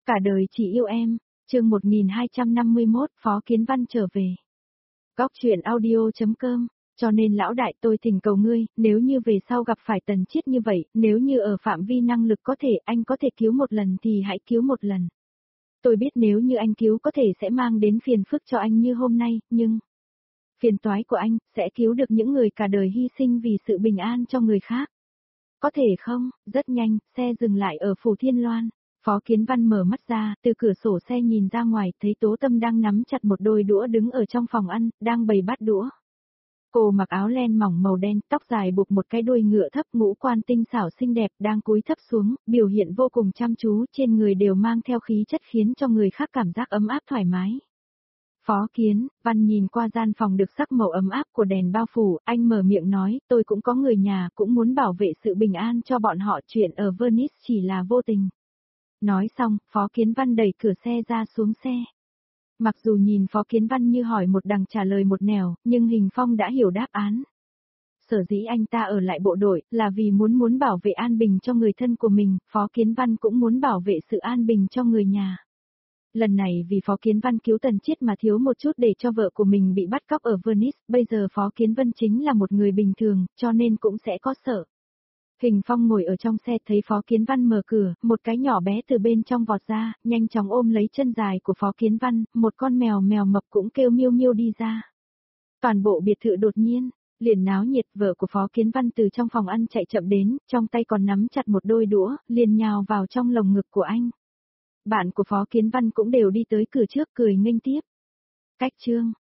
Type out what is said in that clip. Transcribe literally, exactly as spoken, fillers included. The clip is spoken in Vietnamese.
Cả đời chỉ yêu em, chương một nghìn hai trăm năm mươi mốt, Phó Kiến Văn trở về. Góc truyện audio chấm com, cho nên lão đại tôi thỉnh cầu ngươi, nếu như về sau gặp phải Tần Chiết như vậy, nếu như ở phạm vi năng lực có thể anh có thể cứu một lần thì hãy cứu một lần. Tôi biết nếu như anh cứu có thể sẽ mang đến phiền phức cho anh như hôm nay, nhưng phiền toái của anh sẽ cứu được những người cả đời hy sinh vì sự bình an cho người khác. Có thể không? Rất nhanh, xe dừng lại ở Phủ Thiên Loan. Phó Kiến Văn mở mắt ra, từ cửa sổ xe nhìn ra ngoài, thấy Tố Tâm đang nắm chặt một đôi đũa đứng ở trong phòng ăn, đang bày bát đũa. Cô mặc áo len mỏng màu đen, tóc dài buộc một cái đuôi ngựa thấp, ngũ quan tinh xảo xinh đẹp, đang cúi thấp xuống, biểu hiện vô cùng chăm chú, trên người đều mang theo khí chất khiến cho người khác cảm giác ấm áp thoải mái. Phó Kiến Văn nhìn qua gian phòng được sắc màu ấm áp của đèn bao phủ, anh mở miệng nói, tôi cũng có người nhà, cũng muốn bảo vệ sự bình an cho bọn họ, chuyện ở Venice chỉ là vô tình. Nói xong, Phó Kiến Văn đẩy cửa xe ra xuống xe. Mặc dù nhìn Phó Kiến Văn như hỏi một đằng trả lời một nẻo, nhưng Hình Phong đã hiểu đáp án. Sở dĩ anh ta ở lại bộ đội, là vì muốn muốn bảo vệ an bình cho người thân của mình, Phó Kiến Văn cũng muốn bảo vệ sự an bình cho người nhà. Lần này vì Phó Kiến Văn cứu Tần Chiết mà thiếu một chút để cho vợ của mình bị bắt cóc ở Venice, bây giờ Phó Kiến Văn chính là một người bình thường, cho nên cũng sẽ có sợ. Hình Phong ngồi ở trong xe thấy Phó Kiến Văn mở cửa, một cái nhỏ bé từ bên trong vọt ra, nhanh chóng ôm lấy chân dài của Phó Kiến Văn, một con mèo mèo mập cũng kêu miêu miêu đi ra. Toàn bộ biệt thự đột nhiên liền náo nhiệt, vợ của Phó Kiến Văn từ trong phòng ăn chạy chậm đến, trong tay còn nắm chặt một đôi đũa, liền nhào vào trong lồng ngực của anh. Bạn của Phó Kiến Văn cũng đều đi tới cửa trước cười nghênh tiếp. Cách chương